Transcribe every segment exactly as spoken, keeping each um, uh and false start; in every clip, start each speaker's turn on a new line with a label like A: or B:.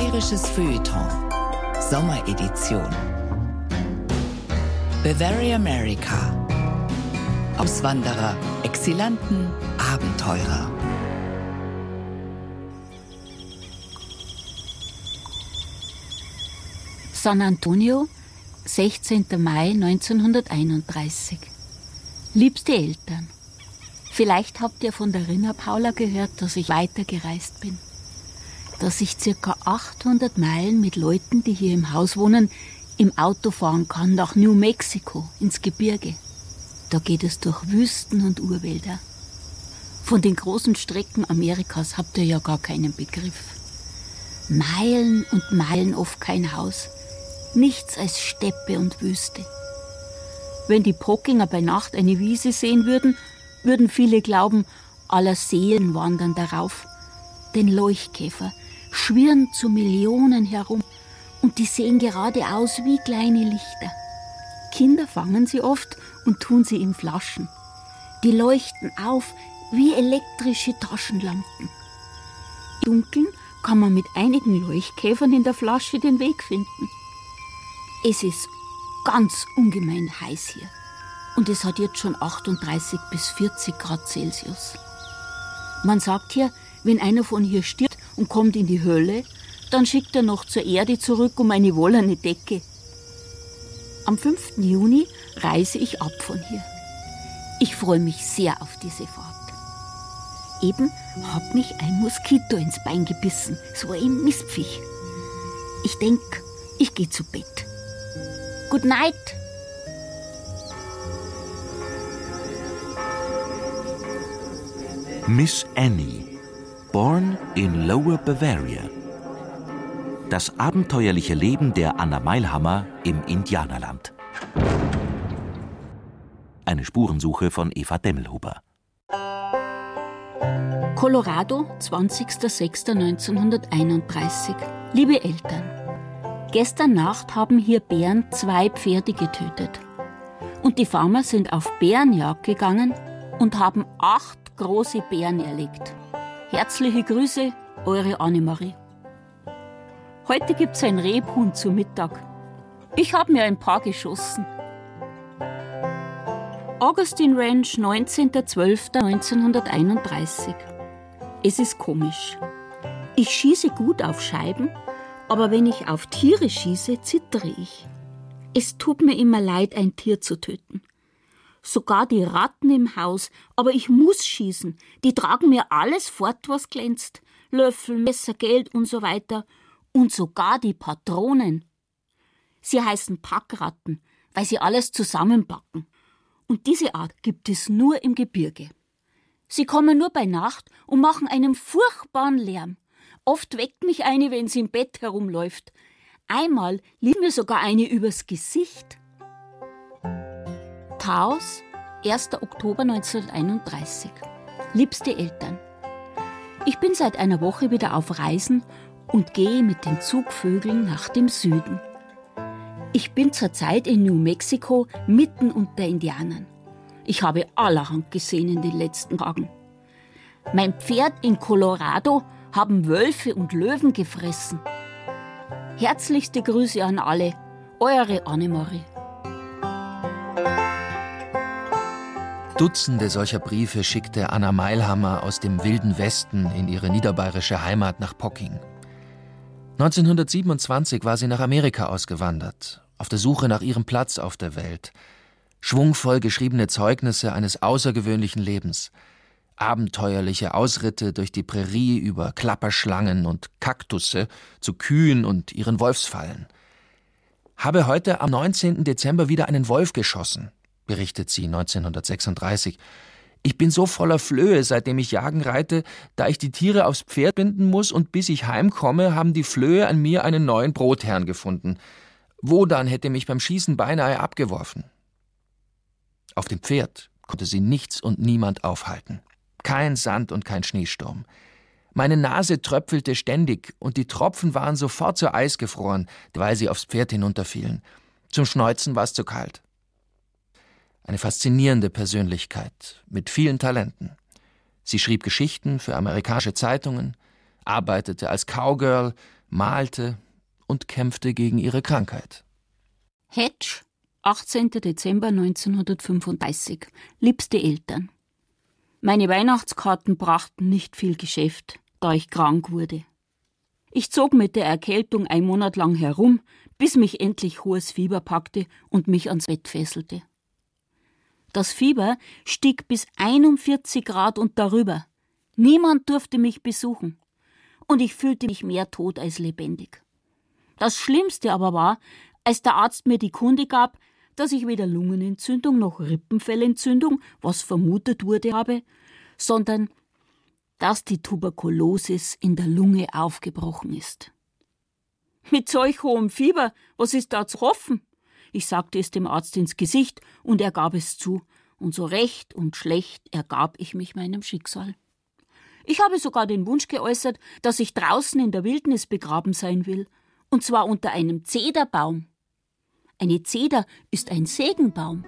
A: Bayerisches Feuilleton Sommeredition. Bavaria America. Auswanderer, Exilanten, Abenteurer.
B: San Antonio, sechzehnten Mai neunzehnhunderteinunddreißig. Liebste Eltern, vielleicht habt ihr von der Rina Paula gehört, dass ich weitergereist bin. Dass ich circa achthundert Meilen mit Leuten, die hier im Haus wohnen, im Auto fahren kann nach New Mexico, ins Gebirge. Da geht es durch Wüsten und Urwälder. Von den großen Strecken Amerikas habt ihr ja gar keinen Begriff. Meilen und Meilen oft kein Haus. Nichts als Steppe und Wüste. Wenn die Pockinger bei Nacht eine Wiese sehen würden, würden viele glauben, aller Seelen wandern darauf. Denn Leuchtkäfer schwirren zu Millionen herum und die sehen gerade aus wie kleine Lichter. Kinder fangen sie oft und tun sie in Flaschen. Die leuchten auf wie elektrische Taschenlampen. Im Dunkeln kann man mit einigen Leuchtkäfern in der Flasche den Weg finden. Es ist ganz ungemein heiß hier und es hat jetzt schon achtunddreißig bis vierzig Grad Celsius. Man sagt hier, wenn einer von hier stirbt und kommt in die Hölle, dann schickt er noch zur Erde zurück um eine wollene Decke. Am fünften Juni reise ich ab von hier. Ich freue mich sehr auf diese Fahrt. Eben hat mich ein Moskito ins Bein gebissen, so ein Mistviech. Ich denke, ich gehe zu Bett. Good night.
C: Miss Annie, born in Lower Bavaria. Das abenteuerliche Leben der Anna Mailhammer im Indianerland. Eine Spurensuche von Eva Demmelhuber.
B: Colorado, zwanzigster sechster neunzehnhunderteinunddreißig. Liebe Eltern, gestern Nacht haben hier Bären zwei Pferde getötet. Und die Farmer sind auf Bärenjagd gegangen und haben acht große Bären erlegt. Herzliche Grüße, eure Annemarie. Heute gibt's ein Rebhuhn zu Mittag. Ich habe mir ein paar geschossen. Augustine Ranch, neunzehnter zwölfter neunzehnhunderteinunddreißig. Es ist komisch. Ich schieße gut auf Scheiben, aber wenn ich auf Tiere schieße, zittere ich. Es tut mir immer leid, ein Tier zu töten. Sogar die Ratten im Haus, aber ich muss schießen. Die tragen mir alles fort, was glänzt. Löffel, Messer, Geld und so weiter. Und sogar die Patronen. Sie heißen Packratten, weil sie alles zusammenpacken. Und diese Art gibt es nur im Gebirge. Sie kommen nur bei Nacht und machen einen furchtbaren Lärm. Oft weckt mich eine, wenn sie im Bett herumläuft. Einmal lief mir sogar eine übers Gesicht. Taos, erster Oktober neunzehnhunderteinunddreißig. Liebste Eltern, ich bin seit einer Woche wieder auf Reisen und gehe mit den Zugvögeln nach dem Süden. Ich bin zurzeit in New Mexico mitten unter Indianern. Ich habe allerhand gesehen in den letzten Tagen. Mein Pferd in Colorado haben Wölfe und Löwen gefressen. Herzlichste Grüße an alle, eure Annemarie.
D: Dutzende solcher Briefe schickte Anna Mailhammer aus dem wilden Westen in ihre niederbayerische Heimat nach Pocking. neunzehnhundertsiebenundzwanzig war sie nach Amerika ausgewandert, auf der Suche nach ihrem Platz auf der Welt. Schwungvoll geschriebene Zeugnisse eines außergewöhnlichen Lebens. Abenteuerliche Ausritte durch die Prärie über Klapperschlangen und Kaktusse zu Kühen und ihren Wolfsfallen. Habe heute am neunzehnten Dezember wieder einen Wolf geschossen, berichtet sie neunzehnhundertsechsunddreißig. Ich bin so voller Flöhe, seitdem ich jagen reite, da ich die Tiere aufs Pferd binden muss und bis ich heimkomme, haben die Flöhe an mir einen neuen Brotherrn gefunden. Wodan hätte mich beim Schießen beinahe abgeworfen. Auf dem Pferd konnte sie nichts und niemand aufhalten. Kein Sand und kein Schneesturm. Meine Nase tröpfelte ständig und die Tropfen waren sofort zu Eis gefroren, weil sie aufs Pferd hinunterfielen. Zum Schneuzen war es zu kalt. Eine faszinierende Persönlichkeit mit vielen Talenten. Sie schrieb Geschichten für amerikanische Zeitungen, arbeitete als Cowgirl, malte und kämpfte gegen ihre Krankheit.
B: Hatch, achtzehnten Dezember neunzehnhundertfünfunddreißig. Liebste Eltern. Meine Weihnachtskarten brachten nicht viel Geschäft, da ich krank wurde. Ich zog mit der Erkältung ein Monat lang herum, bis mich endlich hohes Fieber packte und mich ans Bett fesselte. Das Fieber stieg bis einundvierzig Grad und darüber. Niemand durfte mich besuchen. Und ich fühlte mich mehr tot als lebendig. Das Schlimmste aber war, als der Arzt mir die Kunde gab, dass ich weder Lungenentzündung noch Rippenfellentzündung, was vermutet wurde, habe, sondern dass die Tuberkulosis in der Lunge aufgebrochen ist. Mit solch hohem Fieber, was ist da zu hoffen? Ich sagte es dem Arzt ins Gesicht und er gab es zu. Und so recht und schlecht ergab ich mich meinem Schicksal. Ich habe sogar den Wunsch geäußert, dass ich draußen in der Wildnis begraben sein will. Und zwar unter einem Zederbaum. Eine Zeder ist ein Segenbaum.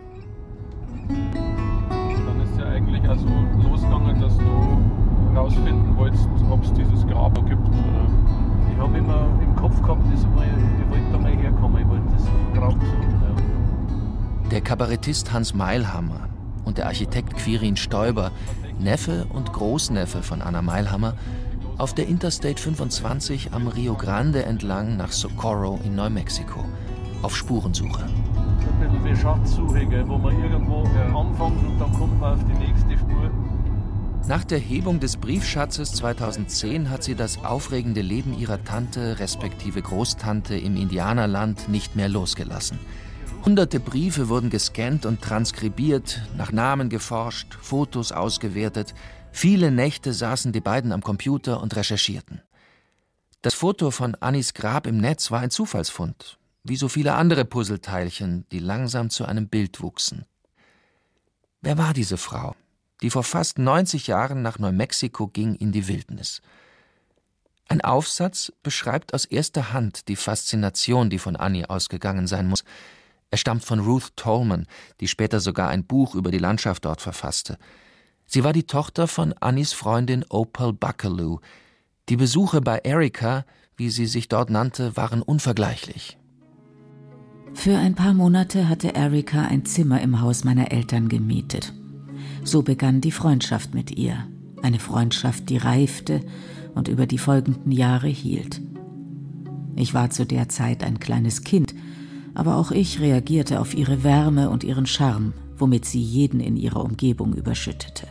E: Dann ist ja eigentlich also losgegangen, dass du herausfinden wolltest, ob es dieses Grab gibt. Ich habe immer im Kopf gehabt, ich wollte da mal herkommen, ich wollte das Grab suchen. Ja.
D: Der Kabarettist Hans Mailhammer und der Architekt Quirin Stoiber, Neffe und Großneffe von Anna Mailhammer, auf der Interstate fünfundzwanzig am Rio Grande entlang nach Socorro in Neumexiko, auf Spurensuche.
E: Ein bisschen wie Schatzsuche, gell, wo man irgendwo anfängt und dann kommt man auf die nächste Spur.
D: Nach der Hebung des Briefschatzes zweitausendzehn hat sie das aufregende Leben ihrer Tante respektive Großtante im Indianerland nicht mehr losgelassen. Hunderte Briefe wurden gescannt und transkribiert, nach Namen geforscht, Fotos ausgewertet. Viele Nächte saßen die beiden am Computer und recherchierten. Das Foto von Annis Grab im Netz war ein Zufallsfund, wie so viele andere Puzzleteilchen, die langsam zu einem Bild wuchsen. Wer war diese Frau, die vor fast neunzig Jahren nach Neumexiko ging in die Wildnis? Ein Aufsatz beschreibt aus erster Hand die Faszination, die von Annie ausgegangen sein muss. Er stammt von Ruth Tolman, die später sogar ein Buch über die Landschaft dort verfasste. Sie war die Tochter von Annies Freundin Opal Buckaloo. Die Besuche bei Erica, wie sie sich dort nannte, waren unvergleichlich.
F: Für ein paar Monate hatte Erica ein Zimmer im Haus meiner Eltern gemietet. So begann die Freundschaft mit ihr. Eine Freundschaft, die reifte und über die folgenden Jahre hielt. Ich war zu der Zeit ein kleines Kind, aber auch ich reagierte auf ihre Wärme und ihren Charme, womit sie jeden in ihrer Umgebung überschüttete.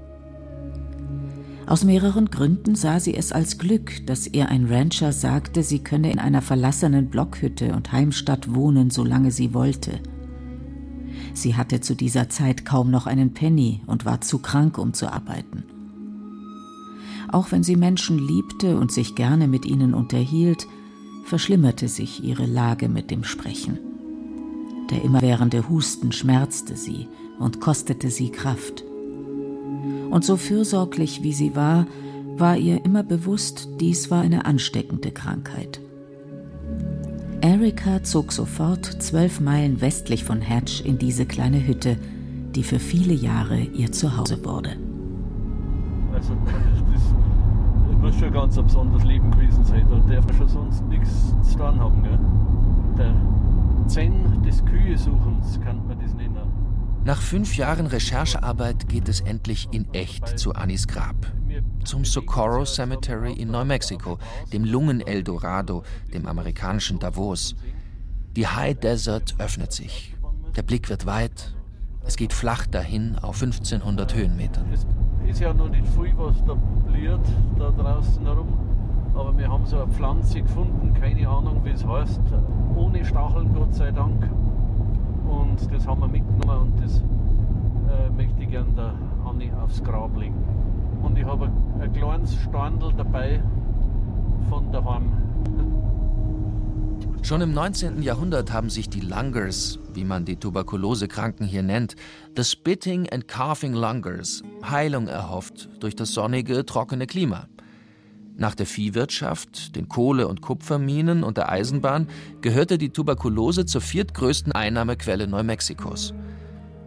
F: Aus mehreren Gründen sah sie es als Glück, dass ihr ein Rancher sagte, sie könne in einer verlassenen Blockhütte und Heimstatt wohnen, solange sie wollte. Sie hatte zu dieser Zeit kaum noch einen Penny und war zu krank, um zu arbeiten. Auch wenn sie Menschen liebte und sich gerne mit ihnen unterhielt, verschlimmerte sich ihre Lage mit dem Sprechen. Der immerwährende Husten schmerzte sie und kostete sie Kraft. Und so fürsorglich wie sie war, war ihr immer bewusst, dies war eine ansteckende Krankheit. Erica zog sofort zwölf Meilen westlich von Hatch in diese kleine Hütte, die für viele Jahre ihr Zuhause wurde.
E: Also das muss schon ganz ein besonderes Leben gewesen sein. Da darf man schon sonst nichts zu tun haben. Gell? Der Zen des Kühesuchens kann man das nennen.
D: Nach fünf Jahren Recherchearbeit geht es endlich in echt zu Annies Grab. Zum Socorro Cemetery in Neumexiko, dem Lungen-Eldorado, dem amerikanischen Davos. Die High Desert öffnet sich. Der Blick wird weit. Es geht flach dahin auf fünfzehnhundert Höhenmetern.
E: Es ist ja noch nicht viel, was da blüht, da draußen herum. Aber wir haben so eine Pflanze gefunden, keine Ahnung, wie es heißt. Ohne Stacheln, Gott sei Dank. Und das haben wir mitgenommen und das äh, möchte ich gerne der Anni aufs Grab legen. Und ich habe ein, ein kleines Steindl dabei von daheim.
D: Schon im neunzehnten Jahrhundert haben sich die Lungers, wie man die Tuberkulosekranken hier nennt, the Spitting and Coughing Lungers, Heilung erhofft durch das sonnige, trockene Klima. Nach der Viehwirtschaft, den Kohle- und Kupferminen und der Eisenbahn gehörte die Tuberkulose zur viertgrößten Einnahmequelle Neumexikos.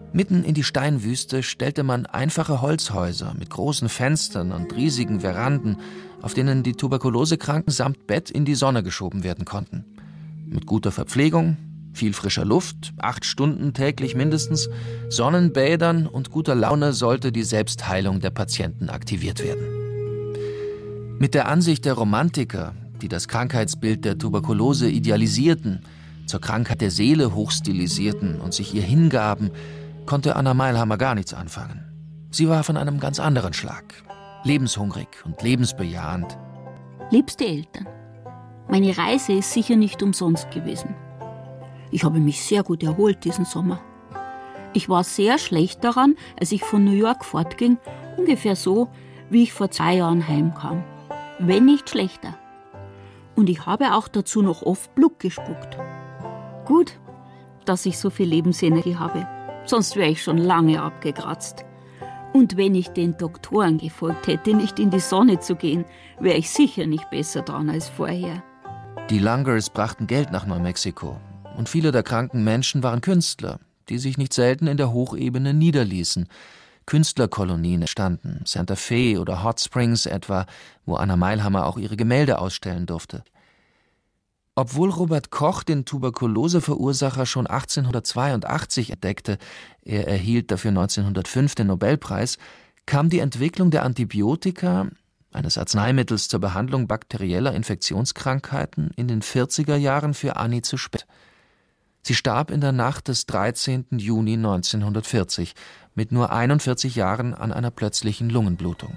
D: Mitten in die Steinwüste stellte man einfache Holzhäuser mit großen Fenstern und riesigen Veranden, auf denen die Tuberkulosekranken samt Bett in die Sonne geschoben werden konnten. Mit guter Verpflegung, viel frischer Luft, acht Stunden täglich mindestens, Sonnenbädern und guter Laune sollte die Selbstheilung der Patienten aktiviert werden. Mit der Ansicht der Romantiker, die das Krankheitsbild der Tuberkulose idealisierten, zur Krankheit der Seele hochstilisierten und sich ihr hingaben, konnte Anna Mailhammer gar nichts anfangen. Sie war von einem ganz anderen Schlag. Lebenshungrig und lebensbejahend.
B: Liebste Eltern, meine Reise ist sicher nicht umsonst gewesen. Ich habe mich sehr gut erholt diesen Sommer. Ich war sehr schlecht daran, als ich von New York fortging, ungefähr so, wie ich vor zwei Jahren heimkam. Wenn nicht schlechter. Und ich habe auch dazu noch oft Blut gespuckt. Gut, dass ich so viel Lebensenergie habe. Sonst wäre ich schon lange abgekratzt. Und wenn ich den Doktoren gefolgt hätte, nicht in die Sonne zu gehen, wäre ich sicher nicht besser dran als vorher.
D: Die Langers brachten Geld nach Neumexiko. Und viele der kranken Menschen waren Künstler, die sich nicht selten in der Hochebene niederließen. Künstlerkolonien entstanden, Santa Fe oder Hot Springs etwa, wo Anna Mailhammer auch ihre Gemälde ausstellen durfte. Obwohl Robert Koch den Tuberkuloseverursacher schon achtzehnhundertzweiundachtzig entdeckte, er erhielt dafür neunzehnhundertfünf den Nobelpreis, kam die Entwicklung der Antibiotika, eines Arzneimittels zur Behandlung bakterieller Infektionskrankheiten, in den vierziger Jahren für Annie zu spät. Sie starb in der Nacht des dreizehnten Juni neunzehnhundertvierzig mit nur einundvierzig Jahren an einer plötzlichen Lungenblutung.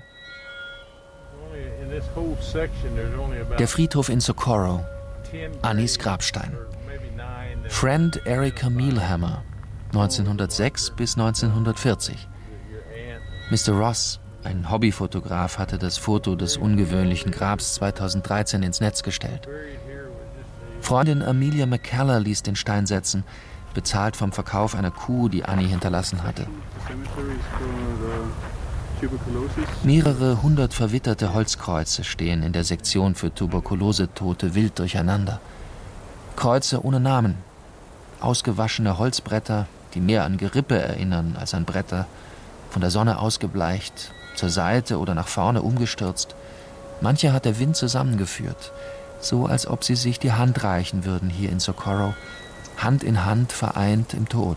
D: Der Friedhof in Socorro, Annies Grabstein. Friend Erica Mailhammer, neunzehnhundertsechs bis neunzehnhundertvierzig. Mister Ross, ein Hobbyfotograf, hatte das Foto des ungewöhnlichen Grabs zweitausenddreizehn ins Netz gestellt. Freundin Amelia McCullough ließ den Stein setzen, bezahlt vom Verkauf einer Kuh, die Annie hinterlassen hatte. Mehrere hundert verwitterte Holzkreuze stehen in der Sektion für Tuberkulosetote wild durcheinander. Kreuze ohne Namen, ausgewaschene Holzbretter, die mehr an Gerippe erinnern als an Bretter, von der Sonne ausgebleicht, zur Seite oder nach vorne umgestürzt. Manche hat der Wind zusammengeführt, so als ob sie sich die Hand reichen würden hier in Socorro, Hand in Hand vereint im Tod.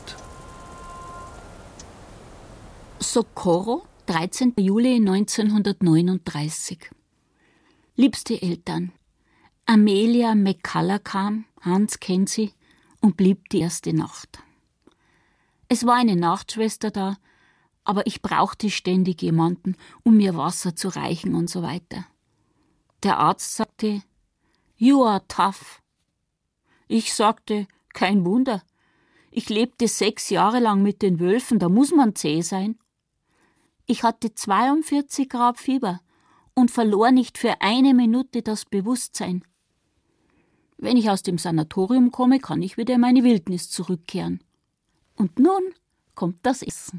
B: Socorro, dreizehnten Juli neunzehnhundertneununddreißig. Liebste Eltern, Amelia McCullough kam, Hans kennt sie, und blieb die erste Nacht. Es war eine Nachtschwester da, aber ich brauchte ständig jemanden, um mir Wasser zu reichen und so weiter. Der Arzt sagte, "You are tough." Ich sagte, kein Wunder. Ich lebte sechs Jahre lang mit den Wölfen, da muss man zäh sein. Ich hatte zweiundvierzig Grad Fieber und verlor nicht für eine Minute das Bewusstsein. Wenn ich aus dem Sanatorium komme, kann ich wieder in meine Wildnis zurückkehren. Und nun kommt das Essen.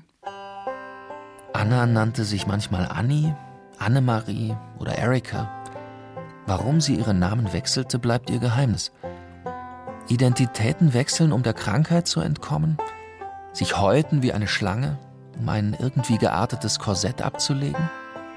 D: Anna nannte sich manchmal Annie, Annemarie oder Erika. Warum sie ihren Namen wechselte, bleibt ihr Geheimnis. Identitäten wechseln, um der Krankheit zu entkommen? Sich häuten wie eine Schlange, um ein irgendwie geartetes Korsett abzulegen?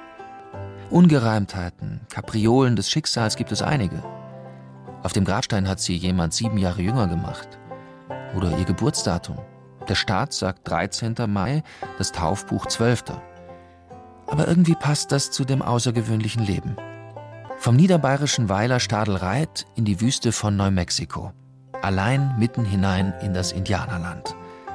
D: Ungereimtheiten, Kapriolen des Schicksals gibt es einige. Auf dem Grabstein hat sie jemand sieben Jahre jünger gemacht. Oder ihr Geburtsdatum. Der Staat sagt dreizehnten Mai, das Taufbuch zwölften Aber irgendwie passt das zu dem außergewöhnlichen Leben. Vom niederbayerischen Weiler Stadelreit in die Wüste von Neumexiko. Allein mitten hinein in das Indianerland.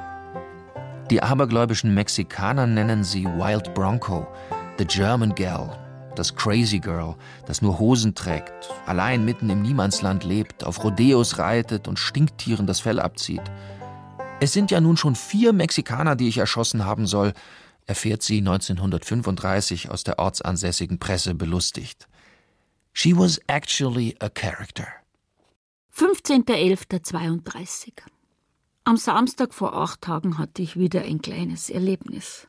D: Die abergläubischen Mexikaner nennen sie Wild Bronco, the German Girl, das Crazy Girl, das nur Hosen trägt, allein mitten im Niemandsland lebt, auf Rodeos reitet und Stinktieren das Fell abzieht. Es sind ja nun schon vier Mexikaner, die ich erschossen haben soll, erfährt sie neunzehnhundertfünfunddreißig aus der ortsansässigen Presse belustigt. She was actually a character.
B: fünfzehnten elften zweiunddreißig. Am Samstag vor acht Tagen hatte ich wieder ein kleines Erlebnis.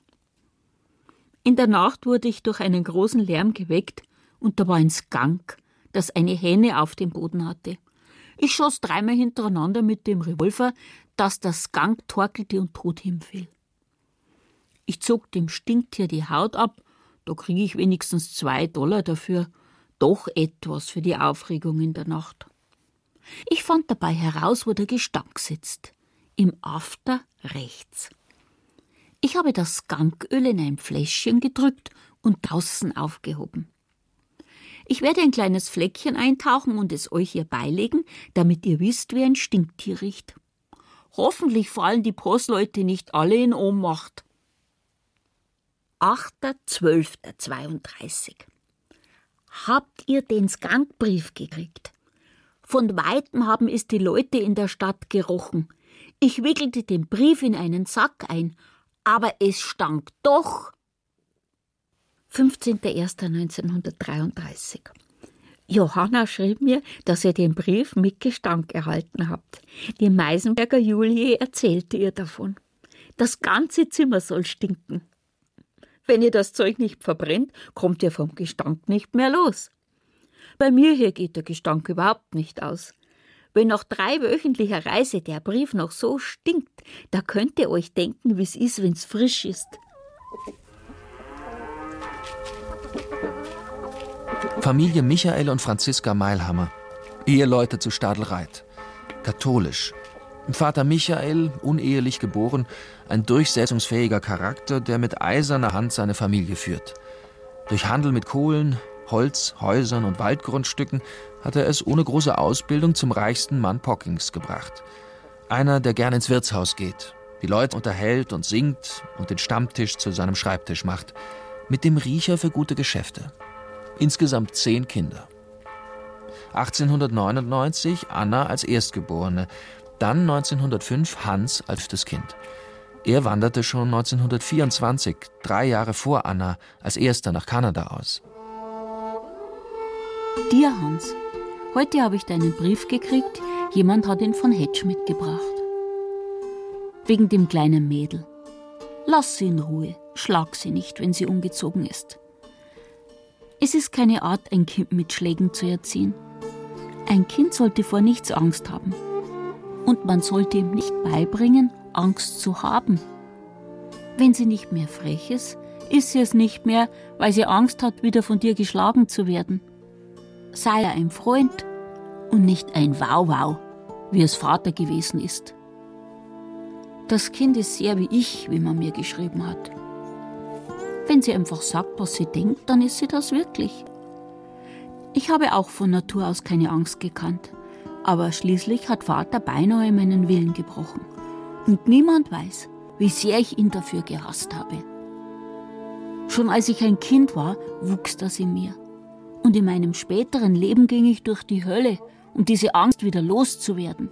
B: In der Nacht wurde ich durch einen großen Lärm geweckt und da war ein Skunk, das eine Henne auf dem Boden hatte. Ich schoss dreimal hintereinander mit dem Revolver, dass der Skunk torkelte und tot hinfiel. Ich zog dem Stinktier die Haut ab, da kriege ich wenigstens zwei Dollar dafür. Doch etwas für die Aufregung in der Nacht. Ich fand dabei heraus, wo der Gestank sitzt. Im After rechts. Ich habe das Skanköl in ein Fläschchen gedrückt und draußen aufgehoben. Ich werde ein kleines Fleckchen eintauchen und es euch hier beilegen, damit ihr wisst, wie ein Stinktier riecht. Hoffentlich fallen die Postleute nicht alle in Ohnmacht. achter zwölfter zweiunddreißig. Habt ihr den Skankbrief gekriegt? Von Weitem haben es die Leute in der Stadt gerochen. Ich wickelte den Brief in einen Sack ein, aber es stank doch. fünfzehnter erster neunzehnhundertdreiunddreißig. Johanna schrieb mir, dass ihr den Brief mit Gestank erhalten habt. Die Meisenberger Julie erzählte ihr davon. Das ganze Zimmer soll stinken. Wenn ihr das Zeug nicht verbrennt, kommt ihr vom Gestank nicht mehr los. Bei mir hier geht der Gestank überhaupt nicht aus. Wenn nach dreiwöchentlicher Reise der Brief noch so stinkt, da könnt ihr euch denken, wie es ist, wenn's frisch ist.
D: Familie Michael und Franziska Mailhammer, Eheleute zu Stadelreit, katholisch. Vater Michael, unehelich geboren, ein durchsetzungsfähiger Charakter, der mit eiserner Hand seine Familie führt. Durch Handel mit Kohlen, Holz, Häusern und Waldgrundstücken hat er es ohne große Ausbildung zum reichsten Mann Pockings gebracht. Einer, der gern ins Wirtshaus geht, die Leute unterhält und singt und den Stammtisch zu seinem Schreibtisch macht, mit dem Riecher für gute Geschäfte. Insgesamt zehn Kinder. achtzehnhundertneunundneunzig Anna als Erstgeborene, dann neunzehnhundertfünf Hans als fünftes Kind. Er wanderte schon neunzehnhundertvierundzwanzig, drei Jahre vor Anna, als erster nach Kanada aus.
B: Dir, Hans, heute habe ich deinen Brief gekriegt. Jemand hat ihn von Hedge mitgebracht. Wegen dem kleinen Mädel. Lass sie in Ruhe, schlag sie nicht, wenn sie ungezogen ist. Es ist keine Art, ein Kind mit Schlägen zu erziehen. Ein Kind sollte vor nichts Angst haben. Und man sollte ihm nicht beibringen, Angst zu haben. Wenn sie nicht mehr frech ist, ist sie es nicht mehr, weil sie Angst hat, wieder von dir geschlagen zu werden. Sei er ein Freund und nicht ein Wow-Wow, wie es Vater gewesen ist. Das Kind ist sehr wie ich, wie man mir geschrieben hat. Wenn sie einfach sagt, was sie denkt, dann ist sie das wirklich. Ich habe auch von Natur aus keine Angst gekannt. Aber schließlich hat Vater beinahe meinen Willen gebrochen. Und niemand weiß, wie sehr ich ihn dafür gehasst habe. Schon als ich ein Kind war, wuchs das in mir. Und in meinem späteren Leben ging ich durch die Hölle, um diese Angst wieder loszuwerden.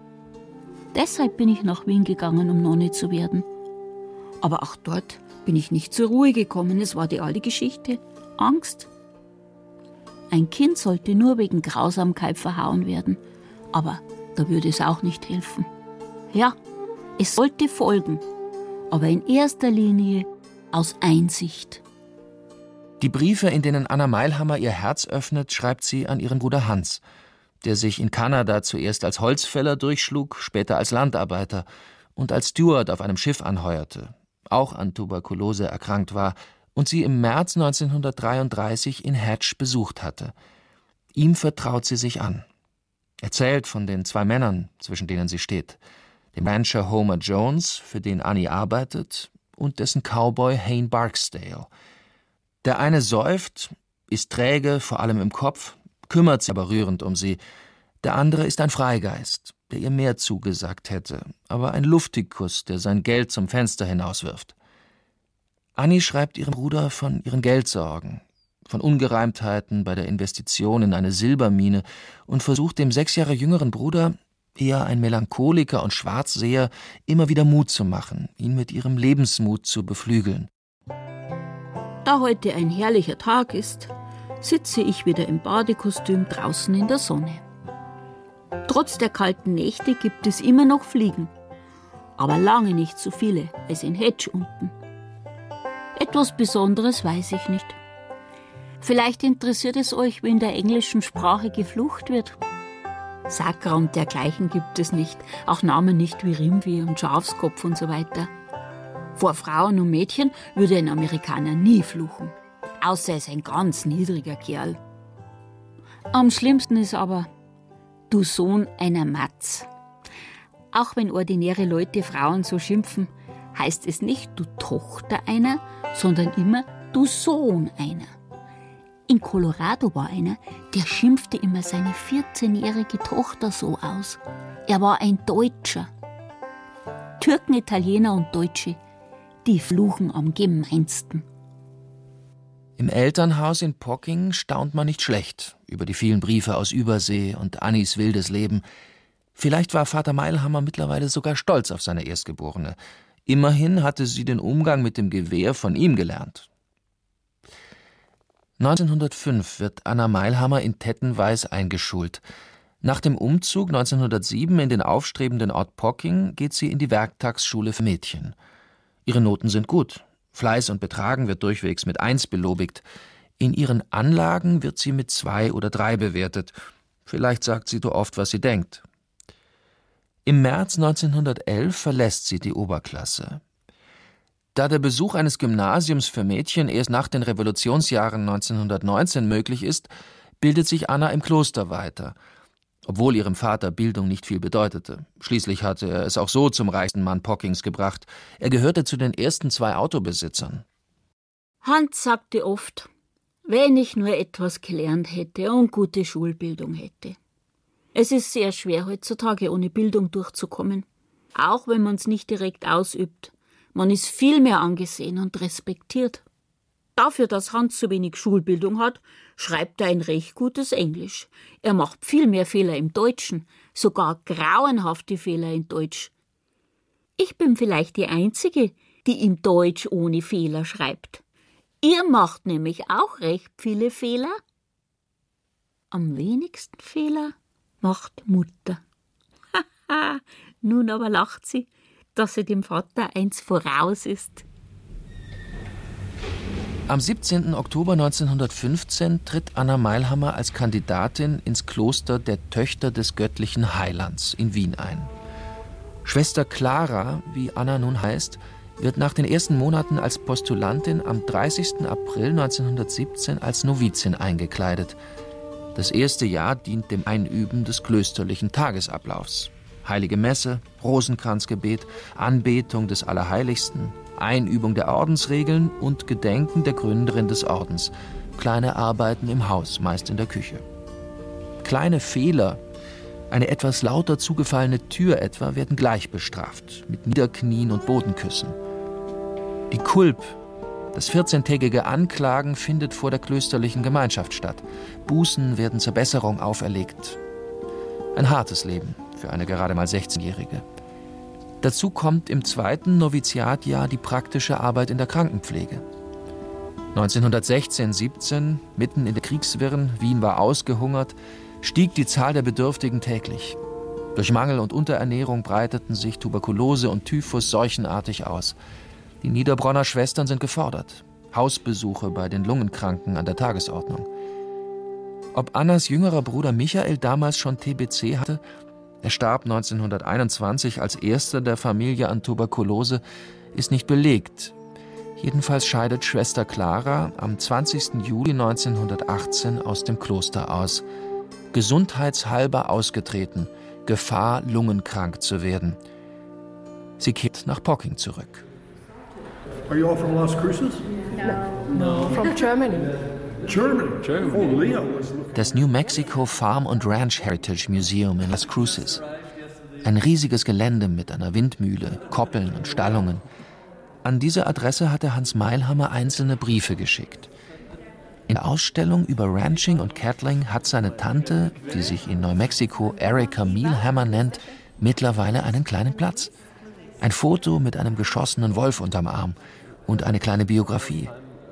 B: Deshalb bin ich nach Wien gegangen, um Nonne zu werden. Aber auch dort bin ich nicht zur Ruhe gekommen. Es war die alte Geschichte. Angst. Ein Kind sollte nur wegen Grausamkeit verhauen werden. Aber da würde es auch nicht helfen. Ja, es sollte folgen, aber in erster Linie aus Einsicht.
D: Die Briefe, in denen Anna Mailhammer ihr Herz öffnet, schreibt sie an ihren Bruder Hans, der sich in Kanada zuerst als Holzfäller durchschlug, später als Landarbeiter und als Steward auf einem Schiff anheuerte, auch an Tuberkulose erkrankt war und sie im März neunzehnhundertdreiunddreißig in Hedge besucht hatte. Ihm vertraut sie sich an. Erzählt von den zwei Männern, zwischen denen sie steht, dem Rancher Homer Jones, für den Annie arbeitet, und dessen Cowboy Hayne Barksdale. Der eine säuft, ist träge, vor allem im Kopf, kümmert sich aber rührend um sie. Der andere ist ein Freigeist, der ihr mehr zugesagt hätte, aber ein Luftikus, der sein Geld zum Fenster hinauswirft. Annie schreibt ihrem Bruder von ihren Geldsorgen, von Ungereimtheiten bei der Investition in eine Silbermine und versucht dem sechs Jahre jüngeren Bruder, eher ein Melancholiker und Schwarzseher, immer wieder Mut zu machen, ihn mit ihrem Lebensmut zu beflügeln.
B: Da heute ein herrlicher Tag ist, sitze ich wieder im Badekostüm draußen in der Sonne. Trotz der kalten Nächte gibt es immer noch Fliegen, aber lange nicht so viele als in Hedge unten. Etwas Besonderes weiß ich nicht. Vielleicht interessiert es euch, wie in der englischen Sprache geflucht wird. Sakra und dergleichen gibt es nicht, auch Namen nicht wie Rimvi und Schafskopf und so weiter. Vor Frauen und Mädchen würde ein Amerikaner nie fluchen. Außer er ist ein ganz niedriger Kerl. Am schlimmsten ist aber, du Sohn einer Matz. Auch wenn ordinäre Leute Frauen so schimpfen, heißt es nicht du Tochter einer, sondern immer du Sohn einer. In Colorado war einer, der schimpfte immer seine vierzehnjährige Tochter so aus. Er war ein Deutscher. Türken, Italiener und Deutsche, die fluchen am gemeinsten.
D: Im Elternhaus in Pocking staunt man nicht schlecht über die vielen Briefe aus Übersee und Annis wildes Leben. Vielleicht war Vater Meilhammer mittlerweile sogar stolz auf seine Erstgeborene. Immerhin hatte sie den Umgang mit dem Gewehr von ihm gelernt. neunzehnhundertfünf wird Anna Meilhammer in Tettenweis eingeschult. Nach dem Umzug neunzehnhundertsieben in den aufstrebenden Ort Pocking geht sie in die Werktagsschule für Mädchen. Ihre Noten sind gut. Fleiß und Betragen wird durchwegs mit eins belobigt. In ihren Anlagen wird sie mit zwei oder drei bewertet. Vielleicht sagt sie so oft, was sie denkt. Im März neunzehnhundertelf verlässt sie die Oberklasse. Da der Besuch eines Gymnasiums für Mädchen erst nach den Revolutionsjahren neunzehnhundertneunzehn möglich ist, bildet sich Anna im Kloster weiter, obwohl ihrem Vater Bildung nicht viel bedeutete. Schließlich hatte er es auch so zum reichsten Mann Pockings gebracht. Er gehörte zu den ersten zwei Autobesitzern.
B: Hans sagte oft, wenn ich nur etwas gelernt hätte und gute Schulbildung hätte. Es ist sehr schwer, heutzutage ohne Bildung durchzukommen. Auch wenn man es nicht direkt ausübt. Man ist viel mehr angesehen und respektiert. Dafür, dass Hans so wenig Schulbildung hat, schreibt er ein recht gutes Englisch. Er macht viel mehr Fehler im Deutschen, sogar grauenhafte Fehler in Deutsch. Ich bin vielleicht die Einzige, die im Deutsch ohne Fehler schreibt. Ihr macht nämlich auch recht viele Fehler. Am wenigsten Fehler macht Mutter. Haha, nun aber lacht sie, dass sie dem Vater eins voraus ist.
D: Am siebzehnten Oktober neunzehnhundertfünfzehn tritt Anna Meilhammer als Kandidatin ins Kloster der Töchter des göttlichen Heilands in Wien ein. Schwester Clara, wie Anna nun heißt, wird nach den ersten Monaten als Postulantin am dreißigsten April neunzehnhundertsiebzehn als Novizin eingekleidet. Das erste Jahr dient dem Einüben des klösterlichen Tagesablaufs. Heilige Messe, Rosenkranzgebet, Anbetung des Allerheiligsten, Einübung der Ordensregeln und Gedenken der Gründerin des Ordens. Kleine Arbeiten im Haus, meist in der Küche. Kleine Fehler, eine etwas lauter zugefallene Tür etwa, werden gleich bestraft, mit Niederknien und Bodenküssen. Die Kulp, das vierzehntägige Anklagen, findet vor der klösterlichen Gemeinschaft statt. Bußen werden zur Besserung auferlegt. Ein hartes Leben für eine gerade mal sechzehnjährige. Dazu kommt im zweiten Noviziatjahr die praktische Arbeit in der Krankenpflege. neunzehnhundertsechzehn siebzehn, mitten in der Kriegswirren, Wien war ausgehungert, stieg die Zahl der Bedürftigen täglich. Durch Mangel und Unterernährung breiteten sich Tuberkulose und Typhus seuchenartig aus. Die Niederbronner Schwestern sind gefordert. Hausbesuche bei den Lungenkranken an der Tagesordnung. Ob Annas jüngerer Bruder Michael damals schon T B C hatte, er starb neunzehnhunderteinundzwanzig als erster der Familie an Tuberkulose, ist nicht belegt. Jedenfalls scheidet Schwester Clara am zwanzigsten Juli neunzehnhundertachtzehn aus dem Kloster aus. Gesundheitshalber ausgetreten, Gefahr, lungenkrank zu werden. Sie kehrt nach Pocking zurück.
G: Are you all from Las Cruces?
H: No. No. From Germany.
G: Germany? Germany. Oh, Leo.
D: Das New Mexico Farm and Ranch Heritage Museum in Las Cruces. Ein riesiges Gelände mit einer Windmühle, Koppeln und Stallungen. An diese Adresse hatte Hans Meilhammer einzelne Briefe geschickt. In der Ausstellung über Ranching und Cattling hat seine Tante, die sich in Neumexiko Erica Meilhammer nennt, mittlerweile einen kleinen Platz. Ein Foto mit einem geschossenen Wolf unterm Arm und eine kleine Biografie.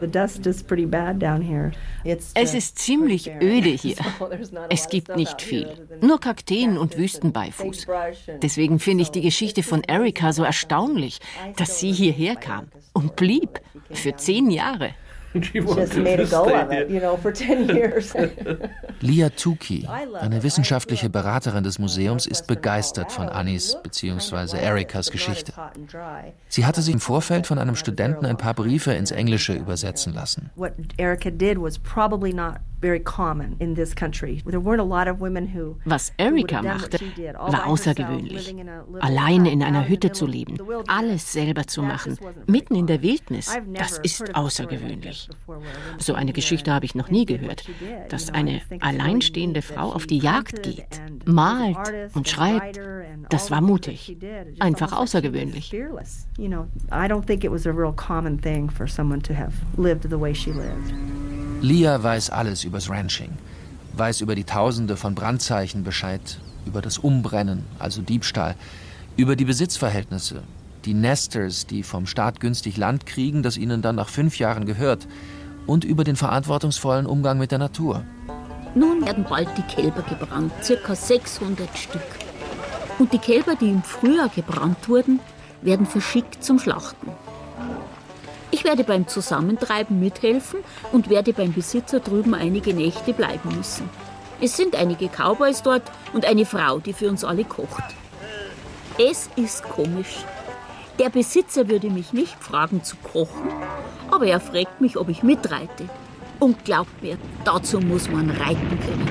H: Es ist ziemlich öde hier. Es gibt nicht viel. Nur Kakteen und Wüstenbeifuß. Deswegen finde ich die Geschichte von Erica so erstaunlich, dass sie hierher kam und blieb. Für zehn Jahre.
E: just made a go of it, you know, for ten years.
D: Leah Tukey, eine wissenschaftliche Beraterin des Museums, ist begeistert von Annies bzw. Ericas Geschichte. Sie hatte sich im Vorfeld von einem Studenten ein paar Briefe ins Englische übersetzen lassen.
I: What Erica did was probably not very common in this country. There weren't a lot of women who
H: Was Erica machte, war außergewöhnlich. Alleine in einer Hütte zu leben, alles selber zu machen, mitten in der Wildnis, das ist außergewöhnlich. So eine Geschichte habe ich noch nie gehört, dass eine alleinstehende Frau auf die Jagd geht, malt und schreibt. Das war mutig, einfach außergewöhnlich.
I: You know, I don't think it was a real common thing for someone to have lived the way she lived.
D: Leah weiß alles übers Ranching, weiß über die Tausende von Brandzeichen Bescheid, über das Umbrennen, also Diebstahl, über die Besitzverhältnisse, die Nesters, die vom Staat günstig Land kriegen, das ihnen dann nach fünf Jahren gehört, und über den verantwortungsvollen Umgang mit der Natur.
B: Nun werden bald die Kälber gebrannt, circa sechshundert Stück. Und die Kälber, die im Frühjahr gebrannt wurden, werden verschickt zum Schlachten. Ich werde beim Zusammentreiben mithelfen und werde beim Besitzer drüben einige Nächte bleiben müssen. Es sind einige Cowboys dort und eine Frau, die für uns alle kocht. Es ist komisch. Der Besitzer würde mich nicht fragen zu kochen, aber er fragt mich, ob ich mitreite. Und glaubt mir, dazu muss man reiten können.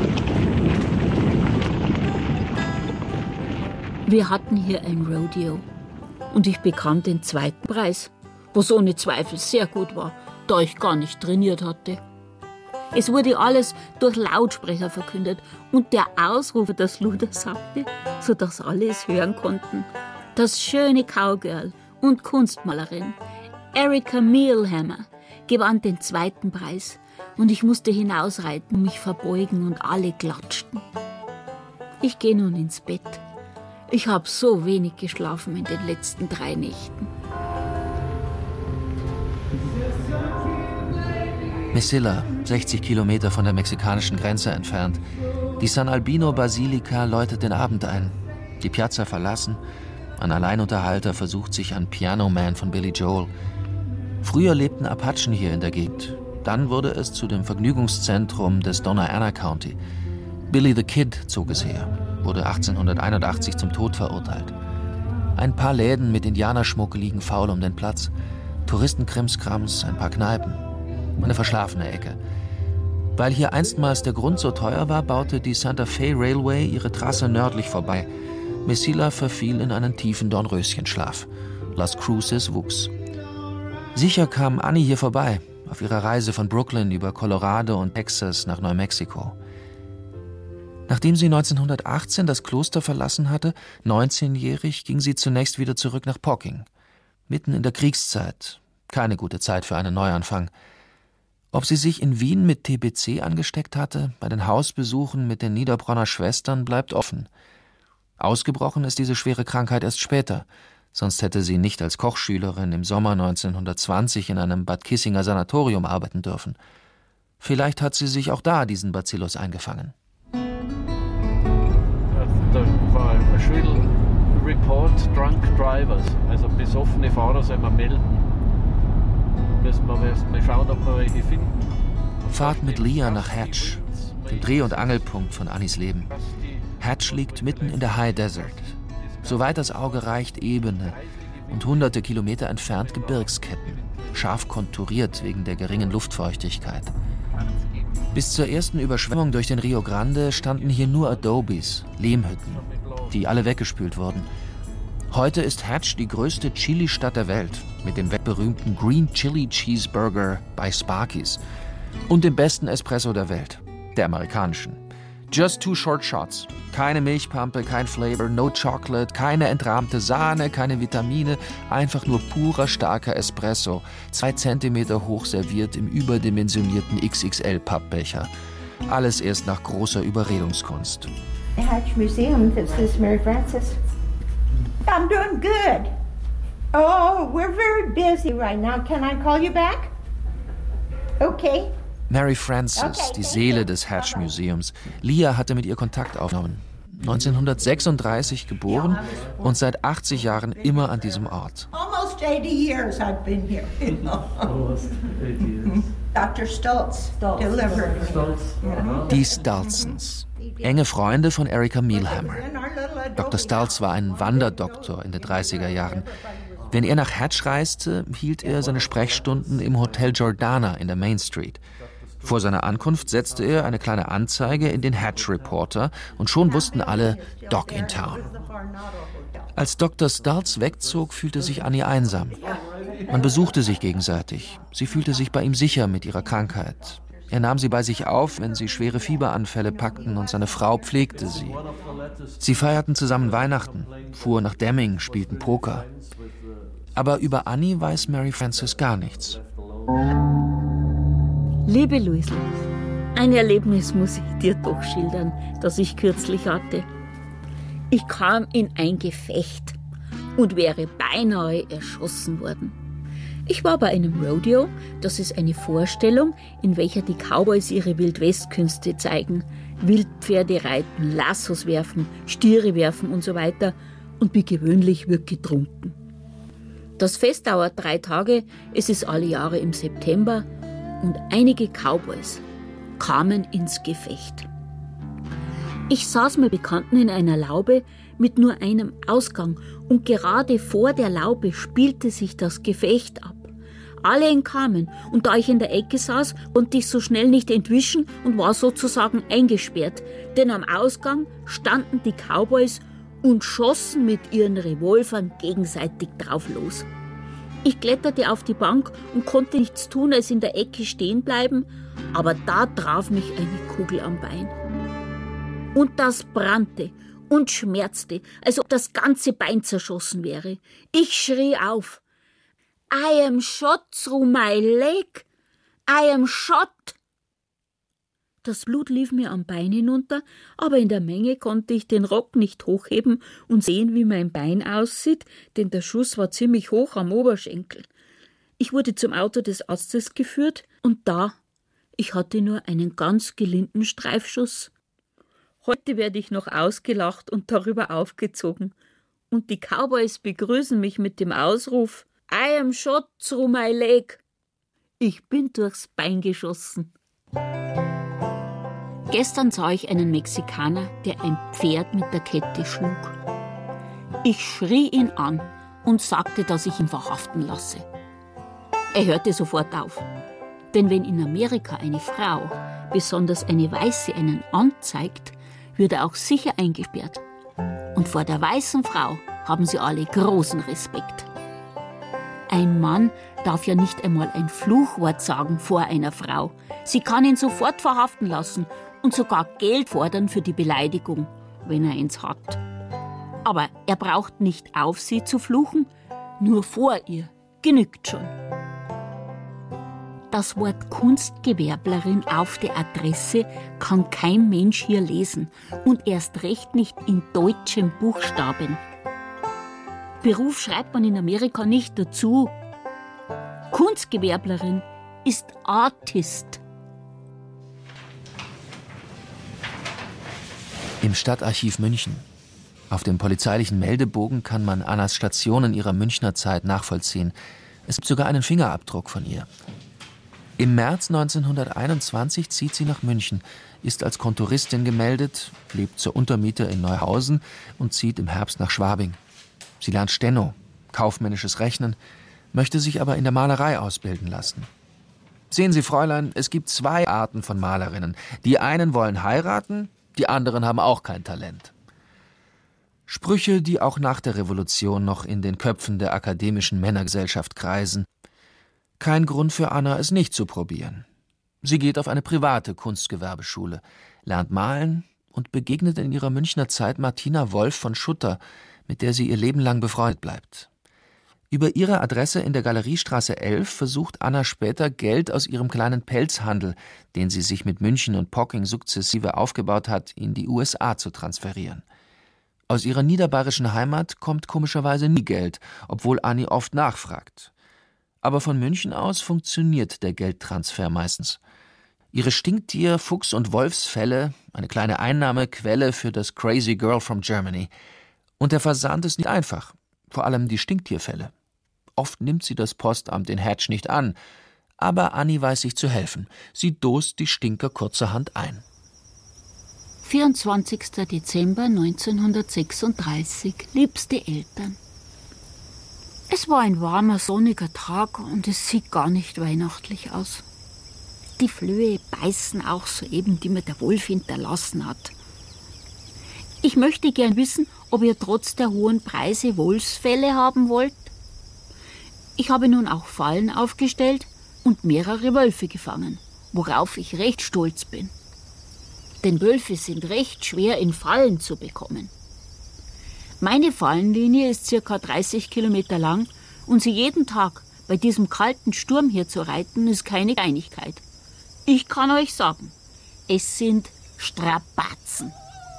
B: Wir hatten hier ein Rodeo und ich bekam den zweiten Preis, was ohne Zweifel sehr gut war, da ich gar nicht trainiert hatte. Es wurde alles durch Lautsprecher verkündet und der Ausrufer, das Luder sagte, sodass alle es hören konnten. Das schöne Cowgirl und Kunstmalerin Erica Mealhammer gewann den zweiten Preis und ich musste hinausreiten, mich verbeugen und alle klatschten. Ich gehe nun ins Bett. Ich habe so wenig geschlafen in den letzten drei Nächten.
D: Mesilla, sechzig Kilometer von der mexikanischen Grenze entfernt. Die San Albino Basilika läutet den Abend ein. Die Piazza verlassen. Ein Alleinunterhalter versucht sich an Piano Man von Billy Joel. Früher lebten Apachen hier in der Gegend. Dann wurde es zu dem Vergnügungszentrum des Donna Ana County. Billy the Kid zog es her, wurde achtzehnhunderteinundachtzig zum Tod verurteilt. Ein paar Läden mit Indianerschmuck liegen faul um den Platz. Touristenkrimskrams, ein paar Kneipen. Eine verschlafene Ecke. Weil hier einstmals der Grund so teuer war, baute die Santa Fe Railway ihre Trasse nördlich vorbei. Mesilla verfiel in einen tiefen Dornröschenschlaf. Las Cruces wuchs. Sicher kam Annie hier vorbei, auf ihrer Reise von Brooklyn über Colorado und Texas nach Neumexiko. Nachdem sie neunzehnhundertachtzehn das Kloster verlassen hatte, neunzehnjährig, ging sie zunächst wieder zurück nach Pocking. Mitten in der Kriegszeit. Keine gute Zeit für einen Neuanfang. Ob sie sich in Wien mit T B C angesteckt hatte, bei den Hausbesuchen mit den Niederbronner Schwestern, bleibt offen. Ausgebrochen ist diese schwere Krankheit erst später, sonst hätte sie nicht als Kochschülerin im Sommer neunzehnhundertzwanzig in einem Bad Kissinger Sanatorium arbeiten dürfen. Vielleicht hat sie sich auch da diesen Bacillus eingefangen.
E: Da war ein Schwindel, Report Drunk Drivers, also besoffene Fahrer soll man melden. Müssen wir erst mal schauen, ob wir welche finden.
D: Fahrt mit Leah nach Hatch, dem Dreh- und Angelpunkt von Annies Leben. Hatch liegt mitten in der High Desert. Soweit das Auge reicht, Ebene und hunderte Kilometer entfernt Gebirgsketten, scharf konturiert wegen der geringen Luftfeuchtigkeit. Bis zur ersten Überschwemmung durch den Rio Grande standen hier nur Adobes, Lehmhütten, die alle weggespült wurden. Heute ist Hatch die größte Chili-Stadt der Welt mit dem weltberühmten Green Chili Cheeseburger bei Sparky's und dem besten Espresso der Welt, der amerikanischen. Just two short shots. Keine Milchpampe, kein Flavor, no chocolate, keine entrahmte Sahne, keine Vitamine, einfach nur purer, starker Espresso, zwei Zentimeter hoch serviert im überdimensionierten X X L-Pappbecher. Alles erst nach großer Überredungskunst.
J: Hatch Museum, this is Mary Frances. I'm doing good. Oh, we're very busy right now. Can I call you back? Okay.
D: Mary Frances, die Seele des Hatch Museums. Leah hatte mit ihr Kontakt aufgenommen. neunzehnhundertsechsunddreißig geboren und seit achtzig Jahren immer an diesem Ort.
J: Almost almost eighty years I've been here. You know?
E: Almost eighty years.
J: Doctor Stoltz, Stoltz delivered me.
E: Stoltz.
J: Yeah.
D: Die Stoltzens, enge Freunde von Erica Mealhammer. Doktor Stoltz war ein Wanderdoktor in den dreißiger Jahren. Wenn er nach Hatch reiste, hielt er seine Sprechstunden im Hotel Jordana in der Main Street. Vor seiner Ankunft setzte er eine kleine Anzeige in den Hatch Reporter und schon wussten alle, Doc in town. Als Doktor Stoltz wegzog, fühlte sich Annie einsam. Man besuchte sich gegenseitig. Sie fühlte sich bei ihm sicher mit ihrer Krankheit. Er nahm sie bei sich auf, wenn sie schwere Fieberanfälle packten, und seine Frau pflegte sie. Sie feierten zusammen Weihnachten, fuhren nach Deming, spielten Poker. Aber über Annie weiß Mary Frances gar nichts.
B: Liebe Luisel, ein Erlebnis muss ich dir doch schildern, das ich kürzlich hatte. Ich kam in ein Gefecht und wäre beinahe erschossen worden. Ich war bei einem Rodeo, das ist eine Vorstellung, in welcher die Cowboys ihre Wildwestkünste zeigen. Wildpferde reiten, Lassos werfen, Stiere werfen und so weiter. Und wie gewöhnlich wird getrunken. Das Fest dauert drei Tage, es ist alle Jahre im September und einige Cowboys kamen ins Gefecht. Ich saß mit Bekannten in einer Laube mit nur einem Ausgang und gerade vor der Laube spielte sich das Gefecht ab. Alle entkamen und da ich in der Ecke saß, konnte ich so schnell nicht entwischen und war sozusagen eingesperrt, denn am Ausgang standen die Cowboys und schossen mit ihren Revolvern gegenseitig drauf los. Ich kletterte auf die Bank und konnte nichts tun, als in der Ecke stehen bleiben, aber da traf mich eine Kugel am Bein. Und das brannte und schmerzte, als ob das ganze Bein zerschossen wäre. Ich schrie auf. I am shot through my leg. I am shot. Das Blut lief mir am Bein hinunter, aber in der Menge konnte ich den Rock nicht hochheben und sehen, wie mein Bein aussieht, denn der Schuss war ziemlich hoch am Oberschenkel. Ich wurde zum Auto des Arztes geführt und da, ich hatte nur einen ganz gelinden Streifschuss. Heute werde ich noch ausgelacht und darüber aufgezogen. Und die Cowboys begrüßen mich mit dem Ausruf, I am shot through my leg. Ich bin durchs Bein geschossen. Gestern sah ich einen Mexikaner, der ein Pferd mit der Kette schlug. Ich schrie ihn an und sagte, dass ich ihn verhaften lasse. Er hörte sofort auf. Denn wenn in Amerika eine Frau, besonders eine Weiße, einen anzeigt, wird er auch sicher eingesperrt. Und vor der weißen Frau haben sie alle großen Respekt. Ein Mann darf ja nicht einmal ein Fluchwort sagen vor einer Frau. Sie kann ihn sofort verhaften lassen und sogar Geld fordern für die Beleidigung, wenn er eins hat. Aber er braucht nicht auf sie zu fluchen, nur vor ihr genügt schon. Das Wort Kunstgewerblerin auf der Adresse kann kein Mensch hier lesen und erst recht nicht in deutschen Buchstaben. Beruf schreibt man in Amerika nicht dazu. Kunstgewerblerin ist Artist.
D: Im Stadtarchiv München. Auf dem polizeilichen Meldebogen kann man Annas Stationen ihrer Münchner Zeit nachvollziehen. Es gibt sogar einen Fingerabdruck von ihr. Im März neunzehnhunderteinundzwanzig zieht sie nach München, ist als Kontoristin gemeldet, lebt zur Untermiete in Neuhausen und zieht im Herbst nach Schwabing. Sie lernt Steno, kaufmännisches Rechnen, möchte sich aber in der Malerei ausbilden lassen. Sehen Sie, Fräulein, es gibt zwei Arten von Malerinnen. Die einen wollen heiraten, die anderen haben auch kein Talent. Sprüche, die auch nach der Revolution noch in den Köpfen der akademischen Männergesellschaft kreisen. Kein Grund für Anna, es nicht zu probieren. Sie geht auf eine private Kunstgewerbeschule, lernt malen und begegnet in ihrer Münchner Zeit Martina Wolf von Schutter, mit der sie ihr Leben lang befreundet bleibt. Über ihre Adresse in der Galeriestraße elf versucht Anna später, Geld aus ihrem kleinen Pelzhandel, den sie sich mit München und Pocking sukzessive aufgebaut hat, in die U S A zu transferieren. Aus ihrer niederbayerischen Heimat kommt komischerweise nie Geld, obwohl Annie oft nachfragt. Aber von München aus funktioniert der Geldtransfer meistens. Ihre Stinktier-, Fuchs- und Wolfsfälle, eine kleine Einnahmequelle für das Crazy Girl from Germany. Und der Versand ist nicht einfach, vor allem die Stinktierfälle. Oft nimmt sie das Postamt in Hatch nicht an. Aber Annie weiß sich zu helfen. Sie dost die Stinker kurzerhand ein.
B: vierundzwanzigster Dezember neunzehnhundertsechsunddreißig. Liebste Eltern. Es war ein warmer, sonniger Tag und es sieht gar nicht weihnachtlich aus. Die Flöhe beißen auch soeben, die mir der Wolf hinterlassen hat. Ich möchte gern wissen, ob ihr trotz der hohen Preise Wolfsfelle haben wollt. Ich habe nun auch Fallen aufgestellt und mehrere Wölfe gefangen, worauf ich recht stolz bin. Denn Wölfe sind recht schwer in Fallen zu bekommen. Meine Fallenlinie ist circa dreißig Kilometer lang und sie jeden Tag bei diesem kalten Sturm hier zu reiten, ist keine Kleinigkeit. Ich kann euch sagen, es sind Strapazen.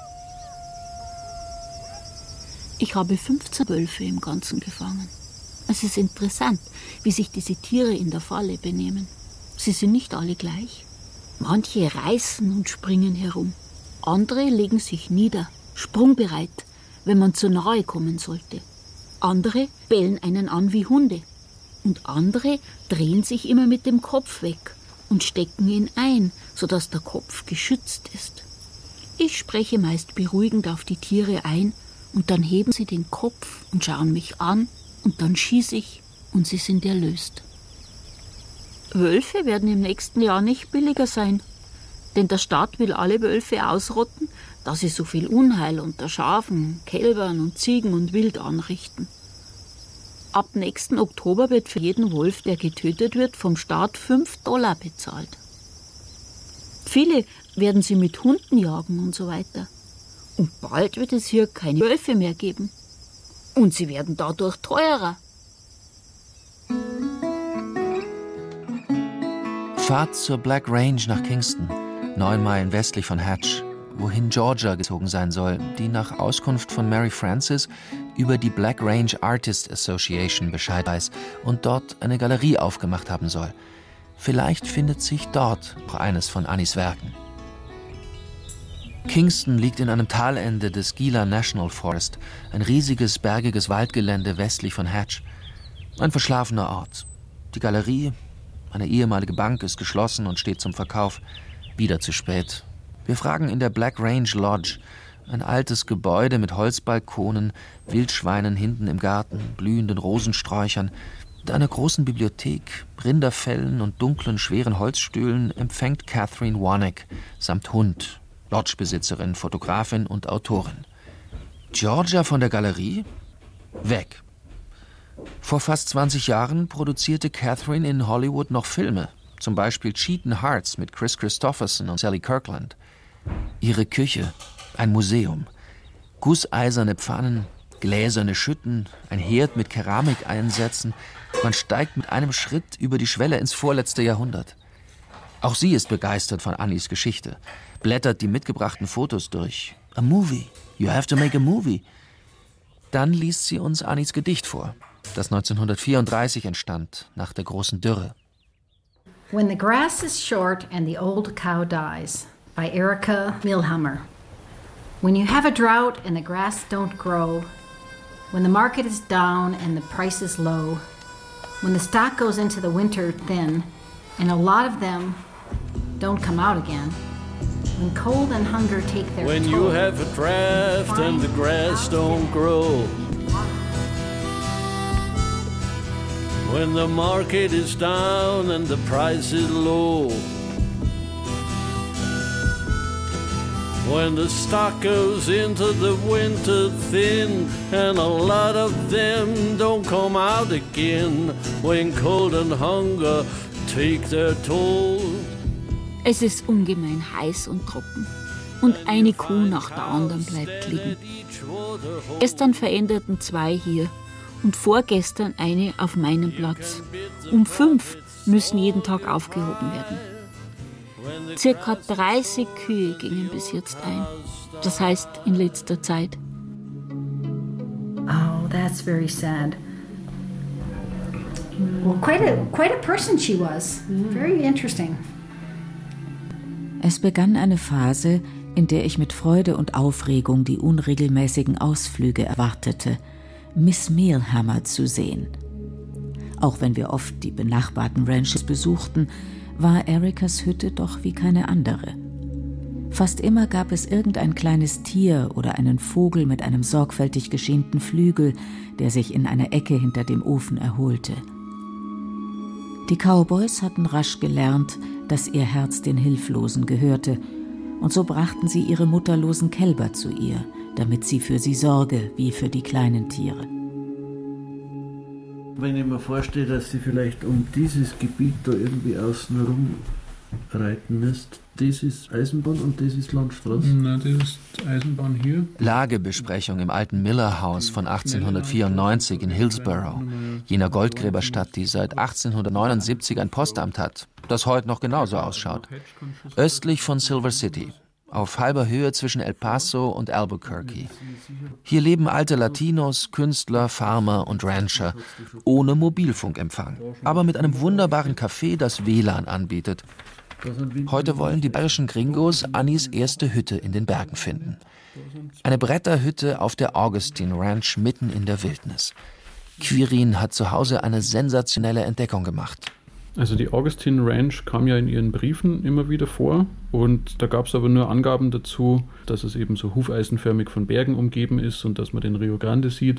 B: Ich habe fünfzehn Wölfe im Ganzen gefangen. Es ist interessant, wie sich diese Tiere in der Falle benehmen. Sie sind nicht alle gleich. Manche reißen und springen herum. Andere legen sich nieder, sprungbereit, wenn man zu nahe kommen sollte. Andere bellen einen an wie Hunde. Und andere drehen sich immer mit dem Kopf weg und stecken ihn ein, sodass der Kopf geschützt ist. Ich spreche meist beruhigend auf die Tiere ein und dann heben sie den Kopf und schauen mich an und dann schieße ich und sie sind erlöst. Wölfe werden im nächsten Jahr nicht billiger sein, denn der Staat will alle Wölfe ausrotten, da sie so viel Unheil unter Schafen, Kälbern und Ziegen und Wild anrichten. Ab nächsten Oktober wird für jeden Wolf, der getötet wird, vom Staat fünf Dollar bezahlt. Viele werden sie mit Hunden jagen und so weiter. Und bald wird es hier keine Wölfe mehr geben. Und sie werden dadurch teurer.
D: Fahrt zur Black Range nach Kingston, neun Meilen westlich von Hatch, wohin Georgia gezogen sein soll, die nach Auskunft von Mary Frances über die Black Range Artist Association Bescheid weiß und dort eine Galerie aufgemacht haben soll. Vielleicht findet sich dort auch eines von Annies Werken. Kingston liegt in einem Talende des Gila National Forest, ein riesiges, bergiges Waldgelände westlich von Hatch. Ein verschlafener Ort. Die Galerie, eine ehemalige Bank, ist geschlossen und steht zum Verkauf. Wieder zu spät. Wir fragen in der Black Range Lodge, ein altes Gebäude mit Holzbalkonen, Wildschweinen hinten im Garten, blühenden Rosensträuchern, mit einer großen Bibliothek, Rinderfellen und dunklen, schweren Holzstühlen empfängt Catherine Warnick samt Hund, Lodgebesitzerin, Fotografin und Autorin. Georgia von der Galerie? Weg. Vor fast zwanzig Jahren produzierte Catherine in Hollywood noch Filme, zum Beispiel Cheatin' Hearts mit Chris Christopherson und Sally Kirkland. Ihre Küche, ein Museum. Gusseiserne Pfannen, gläserne Schütten, ein Herd mit Keramikeinsätzen. Man steigt mit einem Schritt über die Schwelle ins vorletzte Jahrhundert. Auch sie ist begeistert von Annies Geschichte, blättert die mitgebrachten Fotos durch. A movie. You have to make a movie. Dann liest sie uns Annies Gedicht vor, das neunzehnhundertvierunddreißig entstand, nach der großen Dürre.
K: When the Grass is Short and the Old Cow Dies, by Erica Milhammer. When you have a drought and the grass don't grow, when the market is down and the price is low, when the stock goes into the winter thin, and a lot of them don't come out again, when cold and hunger take their
E: when
K: toll.
E: When you have a drought and the grass don't grow, when the market is down and the price is low, when the stock goes into the winter thin and a lot of them don't come out again, when cold and hunger take their toll.
B: Es ist ungemein heiß und trocken und eine Kuh nach der anderen bleibt liegen. Gestern veränderten zwei hier und vorgestern eine auf meinem Platz. Um fünf müssen jeden Tag aufgehoben werden. Circa dreißig Kühe gingen bis jetzt ein. Das heißt in letzter Zeit.
K: Oh, that's very sad. Well, quite a quite a person she was. Very interesting.
F: Es begann eine Phase, in der ich mit Freude und Aufregung die unregelmäßigen Ausflüge erwartete, Miss Milhammer zu sehen. Auch wenn wir oft die benachbarten Ranches besuchten, war Ericas Hütte doch wie keine andere. Fast immer gab es irgendein kleines Tier oder einen Vogel mit einem sorgfältig geschienten Flügel, der sich in einer Ecke hinter dem Ofen erholte. Die Cowboys hatten rasch gelernt, dass ihr Herz den Hilflosen gehörte, und so brachten sie ihre mutterlosen Kälber zu ihr, damit sie für sie sorge, wie für die kleinen Tiere.
E: Wenn ich mir vorstelle, dass sie vielleicht um dieses Gebiet da irgendwie außen rum reiten müsst, das ist Eisenbahn und das ist Landstraße.
L: Nein, das ist Eisenbahn hier.
D: Lagebesprechung im alten Miller-Haus von achtzehnhundertvierundneunzig in Hillsborough, jener Goldgräberstadt, die seit achtzehnhundertneunundsiebzig ein Postamt hat, das heute noch genauso ausschaut. Östlich von Silver City, auf halber Höhe zwischen El Paso und Albuquerque. Hier leben alte Latinos, Künstler, Farmer und Rancher, ohne Mobilfunkempfang, aber mit einem wunderbaren Café, das W L A N anbietet. Heute wollen die bayerischen Gringos Annis erste Hütte in den Bergen finden. Eine Bretterhütte auf der Augustine Ranch mitten in der Wildnis. Quirin hat zu Hause eine sensationelle Entdeckung gemacht.
L: Also die Augustine Ranch kam ja in ihren Briefen immer wieder vor und da gab es aber nur Angaben dazu, dass es eben so hufeisenförmig von Bergen umgeben ist und dass man den Rio Grande sieht.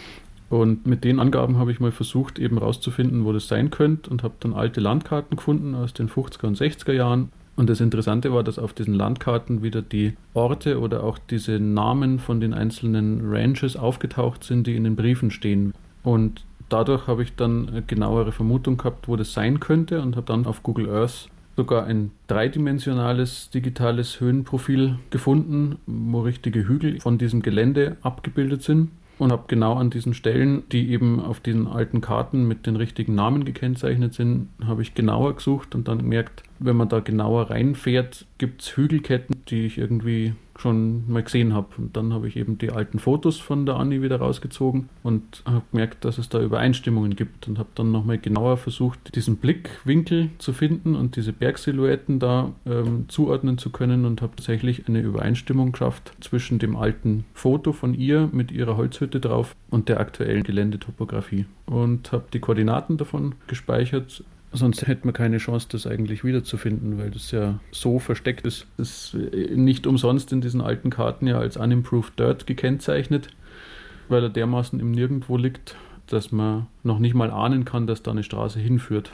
L: Und mit den Angaben habe ich mal versucht, eben rauszufinden, wo das sein könnte und habe dann alte Landkarten gefunden aus den fünfziger und sechziger Jahren. Und das Interessante war, dass auf diesen Landkarten wieder die Orte oder auch diese Namen von den einzelnen Ranches aufgetaucht sind, die in den Briefen stehen. Und dadurch habe ich dann eine genauere Vermutung gehabt, wo das sein könnte und habe dann auf Google Earth sogar ein dreidimensionales digitales Höhenprofil gefunden, wo richtige Hügel von diesem Gelände abgebildet sind. Und habe genau an diesen Stellen, die eben auf diesen alten Karten mit den richtigen Namen gekennzeichnet sind, habe ich genauer gesucht und dann gemerkt, wenn man da genauer reinfährt, gibt es Hügelketten, die ich irgendwie schon mal gesehen habe. Und dann habe ich eben die alten Fotos von der Anni wieder rausgezogen und habe gemerkt, dass es da Übereinstimmungen gibt und habe dann nochmal genauer versucht, diesen Blickwinkel zu finden und diese Bergsilhouetten da ähm, zuordnen zu können und habe tatsächlich eine Übereinstimmung geschafft zwischen dem alten Foto von ihr mit ihrer Holzhütte drauf und der aktuellen Geländetopographie und habe die Koordinaten davon gespeichert. Sonst hätte man keine Chance, das eigentlich wiederzufinden, weil das ja so versteckt ist. Das ist nicht umsonst in diesen alten Karten ja als Unimproved Dirt gekennzeichnet, weil er dermaßen im Nirgendwo liegt, dass man noch nicht mal ahnen kann, dass da eine Straße hinführt.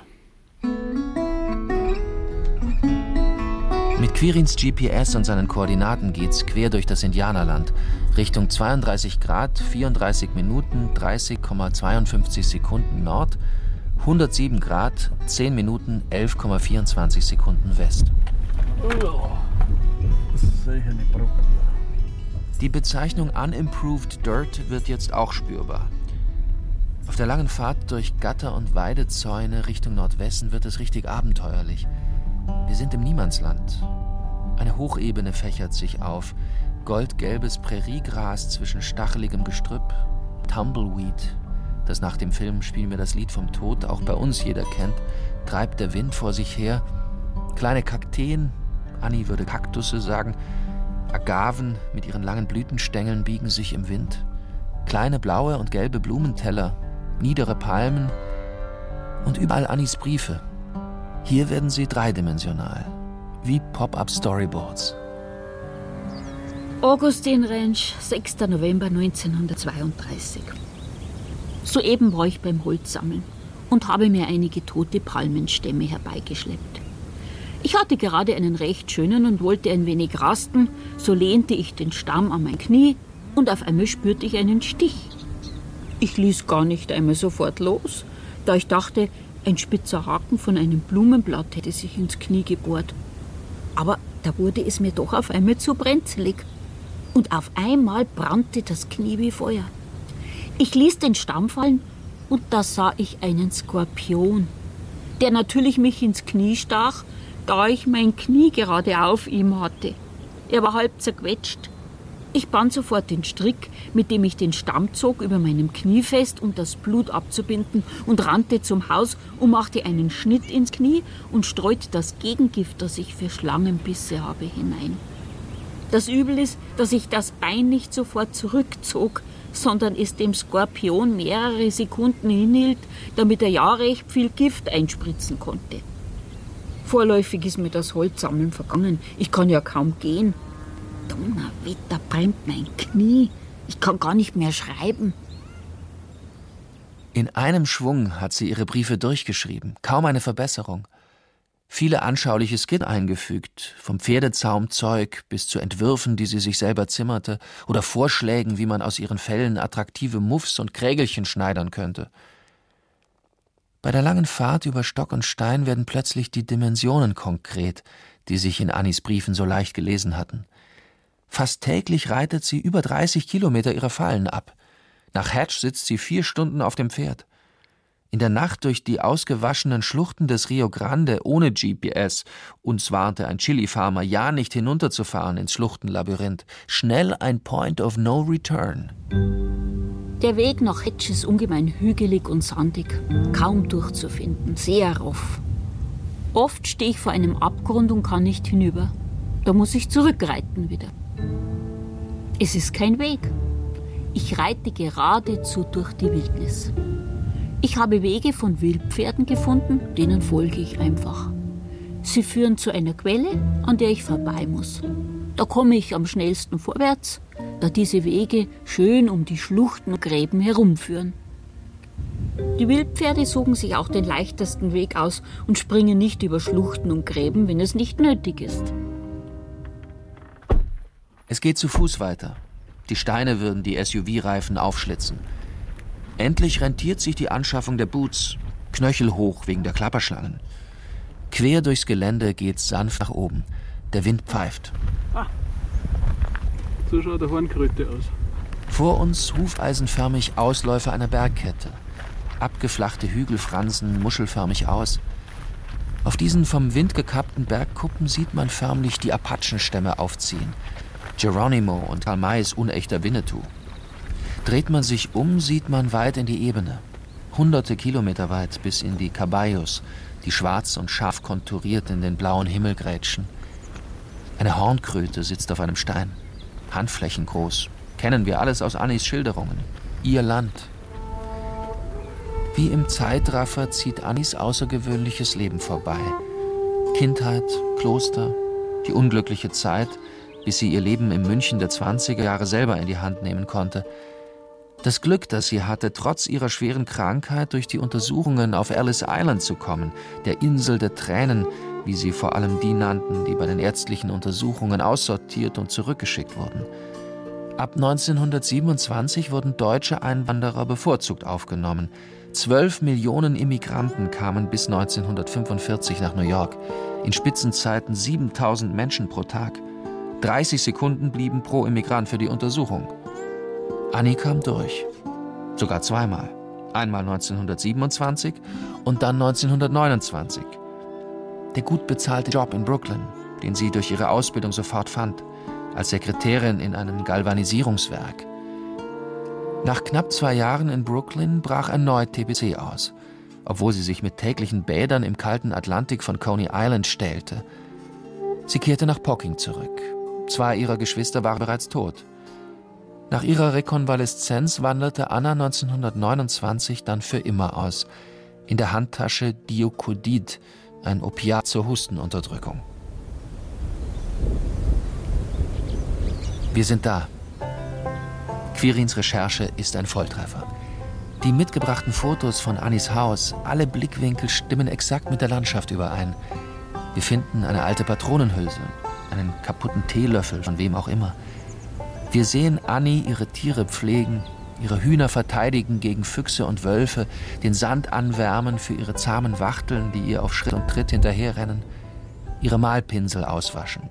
D: Mit Quirins G P S und seinen Koordinaten geht's quer durch das Indianerland, Richtung zweiunddreißig Grad, vierunddreißig Minuten, dreißig Komma zweiundfünfzig Sekunden Nord, hundertsieben Grad, zehn Minuten, elf Komma vierundzwanzig Sekunden West. Die Bezeichnung Unimproved Dirt wird jetzt auch spürbar. Auf der langen Fahrt durch Gatter- und Weidezäune Richtung Nordwesten wird es richtig abenteuerlich. Wir sind im Niemandsland. Eine Hochebene fächert sich auf, goldgelbes Präriegras zwischen stacheligem Gestrüpp, Tumbleweed, das nach dem Film Spiel mir das Lied vom Tod auch bei uns jeder kennt, treibt der Wind vor sich her. Kleine Kakteen, Anni würde Kaktusse sagen, Agaven mit ihren langen Blütenstängeln biegen sich im Wind. Kleine blaue und gelbe Blumenteller, niedere Palmen und überall Annis Briefe. Hier werden sie dreidimensional, wie Pop-up-Storyboards.
B: Augustine Ranch, sechster November neunzehnhundertzweiunddreißig. Soeben war ich beim Holzsammeln und habe mir einige tote Palmenstämme herbeigeschleppt. Ich hatte gerade einen recht schönen und wollte ein wenig rasten, so lehnte ich den Stamm an mein Knie und auf einmal spürte ich einen Stich. Ich ließ gar nicht einmal sofort los, da ich dachte, ein spitzer Haken von einem Blumenblatt hätte sich ins Knie gebohrt. Aber da wurde es mir doch auf einmal zu brenzlig und auf einmal brannte das Knie wie Feuer. Ich ließ den Stamm fallen und da sah ich einen Skorpion, der natürlich mich ins Knie stach, da ich mein Knie gerade auf ihm hatte. Er war halb zerquetscht. Ich band sofort den Strick, mit dem ich den Stamm zog, über meinem Knie fest, um das Blut abzubinden und rannte zum Haus und machte einen Schnitt ins Knie und streute das Gegengift, das ich für Schlangenbisse habe, hinein. Das Übel ist, dass ich das Bein nicht sofort zurückzog, sondern es dem Skorpion mehrere Sekunden hinhielt, damit er ja recht viel Gift einspritzen konnte. Vorläufig ist mir das Holzsammeln vergangen. Ich kann ja kaum gehen. Donnerwetter, brennt mein Knie. Ich kann gar nicht mehr schreiben.
D: In einem Schwung hat sie ihre Briefe durchgeschrieben, kaum eine Verbesserung. Viele anschauliche Skizzen eingefügt, vom Pferdezaumzeug bis zu Entwürfen, die sie sich selber zimmerte, oder Vorschlägen, wie man aus ihren Fellen attraktive Muffs und Krägelchen schneidern könnte. Bei der langen Fahrt über Stock und Stein werden plötzlich die Dimensionen konkret, die sich in Annies Briefen so leicht gelesen hatten. Fast täglich reitet sie über dreißig Kilometer ihrer Fallen ab. Nach Hatch sitzt sie vier Stunden auf dem Pferd. In der Nacht durch die ausgewaschenen Schluchten des Rio Grande ohne G P S, uns warnte ein Chili-Farmer, ja nicht hinunterzufahren ins Schluchtenlabyrinth. Schnell ein Point of No Return.
B: Der Weg nach Hatch ist ungemein hügelig und sandig, kaum durchzufinden, sehr rough. Oft stehe ich vor einem Abgrund und kann nicht hinüber. Da muss ich zurückreiten wieder. Es ist kein Weg. Ich reite geradezu durch die Wildnis. Ich habe Wege von Wildpferden gefunden, denen folge ich einfach. Sie führen zu einer Quelle, an der ich vorbei muss. Da komme ich am schnellsten vorwärts, da diese Wege schön um die Schluchten und Gräben herumführen. Die Wildpferde suchen sich auch den leichtesten Weg aus und springen nicht über Schluchten und Gräben, wenn es nicht nötig ist.
D: Es geht zu Fuß weiter. Die Steine würden die S U V-Reifen aufschlitzen. Endlich rentiert sich die Anschaffung der Boots, knöchelhoch wegen der Klapperschlangen. Quer durchs Gelände geht's sanft nach oben. Der Wind pfeift.
L: Ah, so schaut der Hornkröte aus.
D: Vor uns hufeisenförmig Ausläufer einer Bergkette. Abgeflachte Hügel fransen muschelförmig aus. Auf diesen vom Wind gekappten Bergkuppen sieht man förmlich die Apachenstämme aufziehen. Geronimo und Karl Mays unechter Winnetou. Dreht man sich um, sieht man weit in die Ebene. Hunderte Kilometer weit bis in die Caballos, die schwarz und scharf konturiert in den blauen Himmel grätschen. Eine Hornkröte sitzt auf einem Stein. Handflächen groß. Kennen wir alles aus Annies Schilderungen. Ihr Land. Wie im Zeitraffer zieht Annies außergewöhnliches Leben vorbei. Kindheit, Kloster, die unglückliche Zeit, bis sie ihr Leben im München der zwanziger Jahre selber in die Hand nehmen konnte. Das Glück, das sie hatte, trotz ihrer schweren Krankheit durch die Untersuchungen auf Ellis Island zu kommen, der Insel der Tränen, wie sie vor allem die nannten, die bei den ärztlichen Untersuchungen aussortiert und zurückgeschickt wurden. Ab neunzehnhundertsiebenundzwanzig wurden deutsche Einwanderer bevorzugt aufgenommen. Zwölf Millionen Immigranten kamen bis neunzehnhundertfünfundvierzig nach New York. In Spitzenzeiten siebentausend Menschen pro Tag. dreißig Sekunden blieben pro Immigrant für die Untersuchung. Annie kam durch. Sogar zweimal. Einmal neunzehnhundertsiebenundzwanzig und dann neunzehnhundertneunundzwanzig. Der gut bezahlte Job in Brooklyn, den sie durch ihre Ausbildung sofort fand, als Sekretärin in einem Galvanisierungswerk. Nach knapp zwei Jahren in Brooklyn brach erneut T B C aus, obwohl sie sich mit täglichen Bädern im kalten Atlantik von Coney Island stählte. Sie kehrte nach Pocking zurück. Zwei ihrer Geschwister waren bereits tot. Nach ihrer Rekonvaleszenz wanderte Anna neunzehnhundertneunundzwanzig dann für immer aus. In der Handtasche Diocodid, ein Opiat zur Hustenunterdrückung. Wir sind da. Quirins Recherche ist ein Volltreffer. Die mitgebrachten Fotos von Annies Haus, alle Blickwinkel stimmen exakt mit der Landschaft überein. Wir finden eine alte Patronenhülse, einen kaputten Teelöffel von wem auch immer. Wir sehen Annie ihre Tiere pflegen, ihre Hühner verteidigen gegen Füchse und Wölfe, den Sand anwärmen für ihre zahmen Wachteln, die ihr auf Schritt und Tritt hinterherrennen, ihre Malpinsel auswaschen.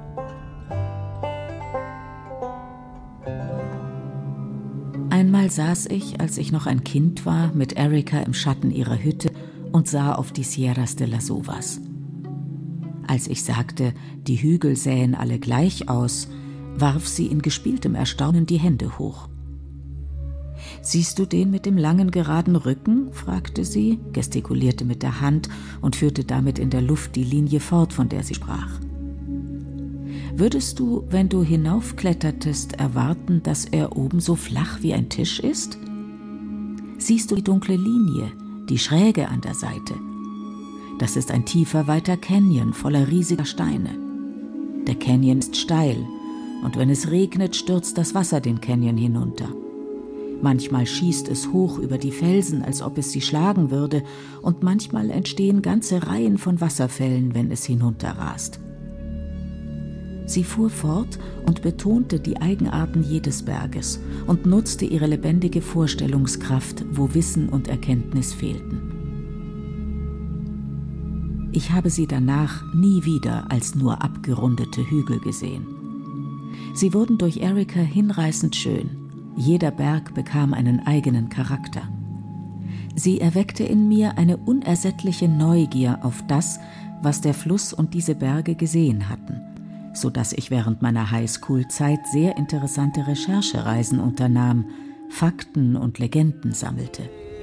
F: Einmal saß ich, als ich noch ein Kind war, mit Erika im Schatten ihrer Hütte und sah auf die Sierras de las Uvas. Als ich sagte, die Hügel sähen alle gleich aus, warf sie in gespieltem Erstaunen die Hände hoch. »Siehst du den mit dem langen, geraden Rücken?« fragte sie, gestikulierte mit der Hand und führte damit in der Luft die Linie fort, von der sie sprach. Würdest du, wenn du hinaufklettertest, erwarten, dass er oben so flach wie ein Tisch ist? Siehst du die dunkle Linie, die Schräge an der Seite? Das ist ein tiefer, weiter Canyon voller riesiger Steine. Der Canyon ist steil und wenn es regnet, stürzt das Wasser den Canyon hinunter. Manchmal schießt es hoch über die Felsen, als ob es sie schlagen würde, und manchmal entstehen ganze Reihen von Wasserfällen, wenn es hinunterrast. Sie fuhr fort und betonte die Eigenarten jedes Berges und nutzte ihre lebendige Vorstellungskraft, wo Wissen und Erkenntnis fehlten. Ich habe sie danach nie wieder als nur abgerundete Hügel gesehen. Sie wurden durch Erica hinreißend schön. Jeder Berg bekam einen eigenen Charakter. Sie erweckte in mir eine unersättliche Neugier auf das, was der Fluss und diese Berge gesehen hatten, so dass ich während meiner Highschool-Zeit sehr interessante Recherchereisen unternahm, Fakten und Legenden sammelte.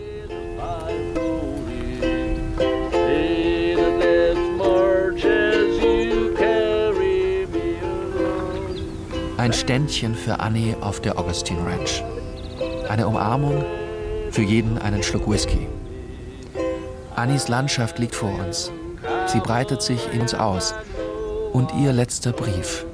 D: Ein Ständchen für Annie auf der Augustine Ranch. Eine Umarmung, für jeden einen Schluck Whisky. Annies Landschaft liegt vor uns. Sie breitet sich in uns aus. Und ihr letzter Brief.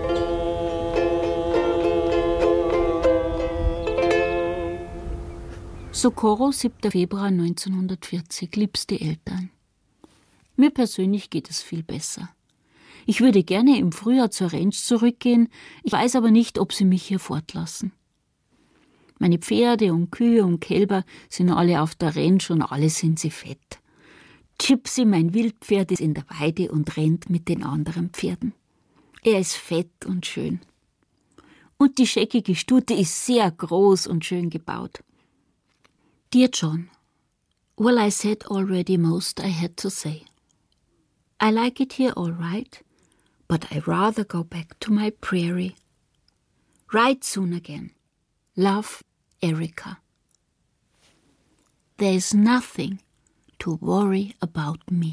B: Socorro, siebter Februar neunzehnhundertvierzig. Liebste Eltern. Mir persönlich geht es viel besser. Ich würde gerne im Frühjahr zur Ranch zurückgehen, ich weiß aber nicht, ob sie mich hier fortlassen. Meine Pferde und Kühe und Kälber sind alle auf der Ranch und alle sind sie fett. Gypsy, mein Wildpferd, ist in der Weide und rennt mit den anderen Pferden. Er ist fett und schön. Und die scheckige Stute ist sehr groß und schön gebaut. Dear John, well, I said already most I had to say. I like it here all right, but I rather go back to my prairie. Write soon again. Love, Erica. There is nothing to worry about me.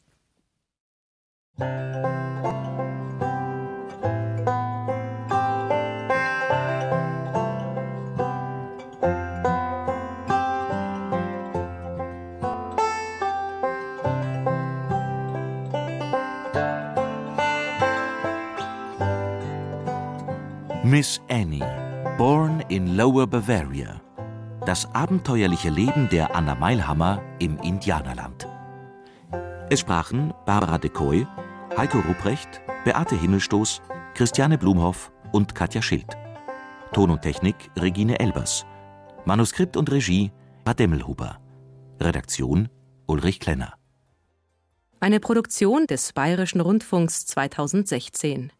C: Miss Annie, born in Lower Bavaria. Das abenteuerliche Leben der Anna Mailhammer im Indianerland. Es sprachen Barbara Decoy, Heiko Rupprecht, Beate Himmelstoß, Christiane Blumhoff und Katja Schild. Ton und Technik Regine Elbers. Manuskript und Regie Bad Demmelhuber. Redaktion Ulrich Klenner.
M: Eine Produktion des Bayerischen Rundfunks zweitausendsechzehn.